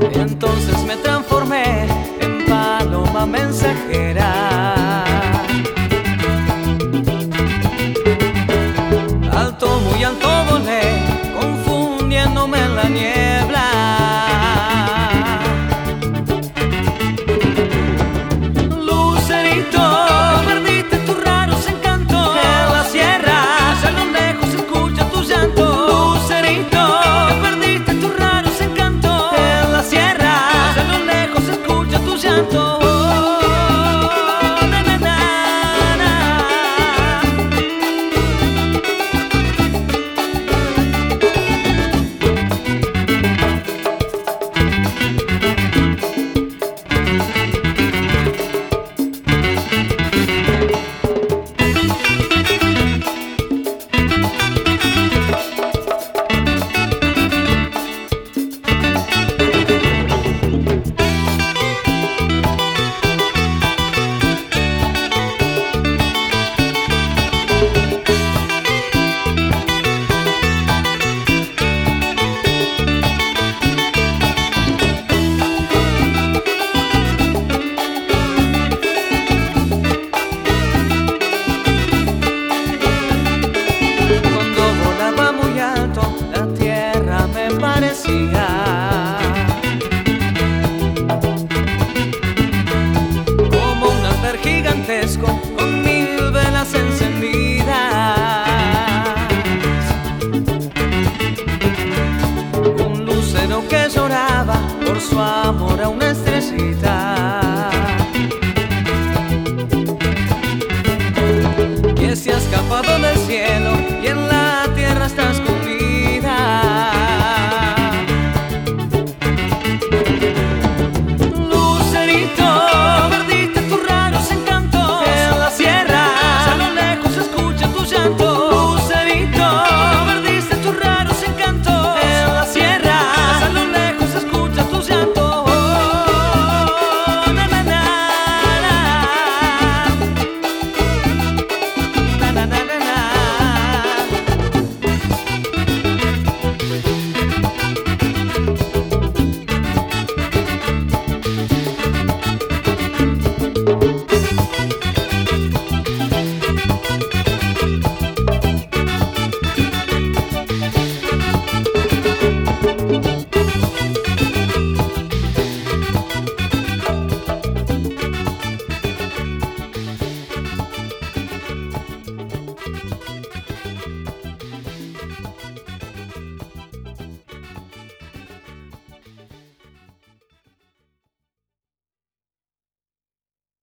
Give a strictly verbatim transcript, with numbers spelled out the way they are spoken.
Entonces me transformé en paloma mensajera. Alto, muy alto volé, confundiéndome en la niebla. Lucerito, perdiste tus raros encantos. En la sierra, a lo lejos se escucha tu llanto. Lucerito, perdiste tus raros encantos. En la sierra, a lo lejos se escucha tu llanto. Como un altar gigantesco con mil velas encendidas, un lucero que lloraba por su amor a una estrellita.